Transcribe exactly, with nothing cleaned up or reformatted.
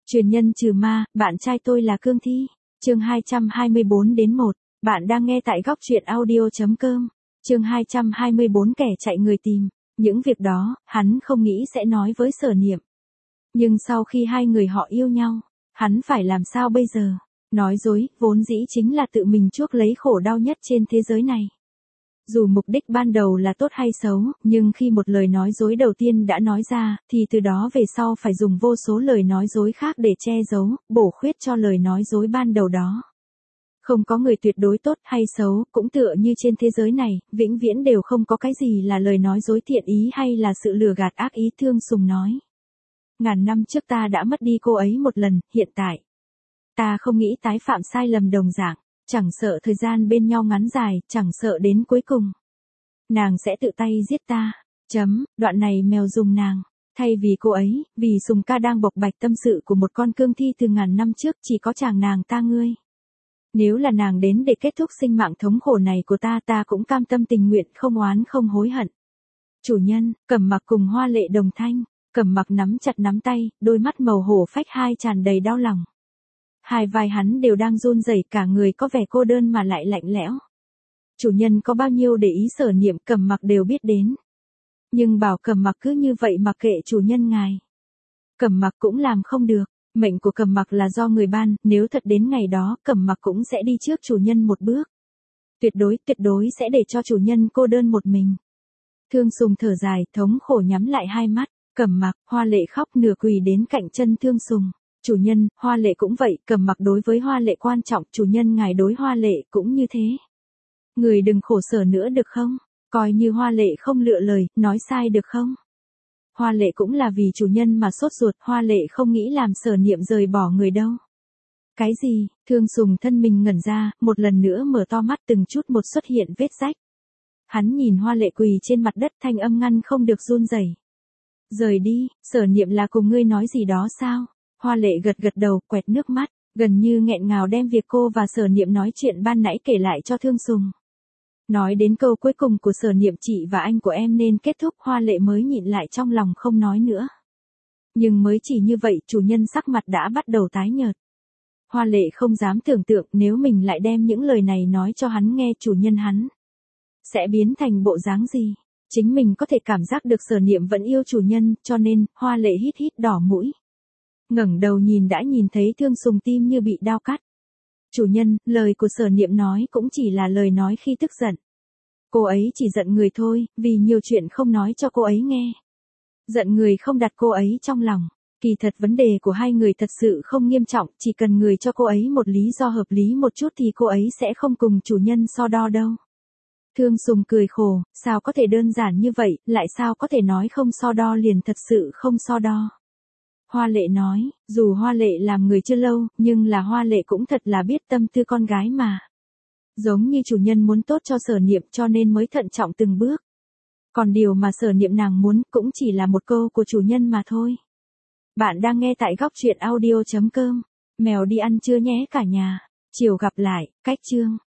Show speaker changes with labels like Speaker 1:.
Speaker 1: Truyền nhân trừ ma, bạn trai tôi là Cương Thi. Chương hai trăm hai mươi bốn đến một. Bạn đang nghe tại góc truyện audio chấm com. Chương hai trăm hai mươi bốn kẻ chạy người tìm. Những việc đó, hắn không nghĩ sẽ nói với Sở Niệm. Nhưng sau khi hai người họ yêu nhau, hắn phải làm sao bây giờ? Nói dối, vốn dĩ chính là tự mình chuốc lấy khổ đau nhất trên thế giới này. Dù mục đích ban đầu là tốt hay xấu, nhưng khi một lời nói dối đầu tiên đã nói ra, thì từ đó về sau phải dùng vô số lời nói dối khác để che giấu, bổ khuyết cho lời nói dối ban đầu đó. Không có người tuyệt đối tốt hay xấu, cũng tựa như trên thế giới này, vĩnh viễn đều không có cái gì là lời nói dối thiện ý hay là sự lừa gạt ác ý. Thương Sùng nói. Ngàn năm trước ta đã mất đi cô ấy một lần, hiện tại. Ta không nghĩ tái phạm sai lầm đồng dạng. Chẳng sợ thời gian bên nhau ngắn dài, chẳng sợ đến cuối cùng. Nàng sẽ tự tay giết ta. Chấm, đoạn này mèo dùng nàng. Thay vì cô ấy, vì Sùng ca đang bộc bạch tâm sự của một con cương thi từ ngàn năm trước, chỉ có chàng nàng ta ngươi. Nếu là nàng đến để kết thúc sinh mạng thống khổ này của ta, ta cũng cam tâm tình nguyện, không oán không hối hận. Chủ nhân, Cẩm Mặc cùng Hoa Lệ đồng thanh. Cẩm Mặc nắm chặt nắm tay, đôi mắt màu hổ phách hai tràn đầy đau lòng. Hai vai hắn đều đang run rẩy, cả người có vẻ cô đơn mà lại lạnh lẽo. Chủ nhân có bao nhiêu để ý Sở Niệm, Cẩm Mặc đều biết đến. Nhưng bảo Cẩm Mặc cứ như vậy mặc kệ chủ nhân ngài. Cẩm Mặc cũng làm không được, mệnh của Cẩm Mặc là do người ban, nếu thật đến ngày đó, Cẩm Mặc cũng sẽ đi trước chủ nhân một bước. Tuyệt đối, tuyệt đối sẽ để cho chủ nhân cô đơn một mình. Thương Sùng thở dài, thống khổ nhắm lại hai mắt, Cẩm Mặc, Hoa Lệ khóc nửa quỳ đến cạnh chân Thương Sùng. Chủ nhân, Hoa Lệ cũng vậy, Cẩm Mặc đối với Hoa Lệ quan trọng, chủ nhân ngài đối Hoa Lệ cũng như thế. Người đừng khổ sở nữa được không? Coi như Hoa Lệ không lựa lời, nói sai được không? Hoa Lệ cũng là vì chủ nhân mà sốt ruột, Hoa Lệ không nghĩ làm Sở Niệm rời bỏ người đâu. Cái gì? Thương Sùng thân mình ngẩn ra, một lần nữa mở to mắt, từng chút một xuất hiện vết rách. Hắn nhìn Hoa Lệ quỳ trên mặt đất, thanh âm ngăn không được run rẩy. Rời đi, Sở Niệm là cùng ngươi nói gì đó sao? Hoa Lệ gật gật đầu, quẹt nước mắt, gần như nghẹn ngào đem việc cô và Sở Niệm nói chuyện ban nãy kể lại cho Thương Sùng. Nói đến câu cuối cùng của Sở Niệm, chị và anh của em nên kết thúc, Hoa Lệ mới nhịn lại trong lòng không nói nữa. Nhưng mới chỉ như vậy, chủ nhân sắc mặt đã bắt đầu tái nhợt. Hoa Lệ không dám tưởng tượng nếu mình lại đem những lời này nói cho hắn nghe, chủ nhân hắn sẽ biến thành bộ dáng gì. Chính mình có thể cảm giác được Sở Niệm vẫn yêu chủ nhân, cho nên, Hoa Lệ hít hít đỏ mũi. Ngẩng đầu nhìn đã nhìn thấy Thương Sùng tim như bị đao cắt. Chủ nhân, lời của Sở Niệm nói cũng chỉ là lời nói khi tức giận. Cô ấy chỉ giận người thôi, vì nhiều chuyện không nói cho cô ấy nghe. Giận người không đặt cô ấy trong lòng. Kỳ thật vấn đề của hai người thật sự không nghiêm trọng, chỉ cần người cho cô ấy một lý do hợp lý một chút thì cô ấy sẽ không cùng chủ nhân so đo đâu. Thương Sùng cười khổ, sao có thể đơn giản như vậy, lại sao có thể nói không so đo liền thật sự không so đo. Hoa Lệ nói, dù Hoa Lệ làm người chưa lâu, nhưng là Hoa Lệ cũng thật là biết tâm tư con gái mà. Giống như chủ nhân muốn tốt cho Sở Niệm cho nên mới thận trọng từng bước. Còn điều mà Sở Niệm nàng muốn cũng chỉ là một câu của chủ nhân mà thôi. Bạn đang nghe tại góc truyện audio chấm com. Mèo đi ăn trưa nhé cả nhà. Chiều gặp lại, cách chương.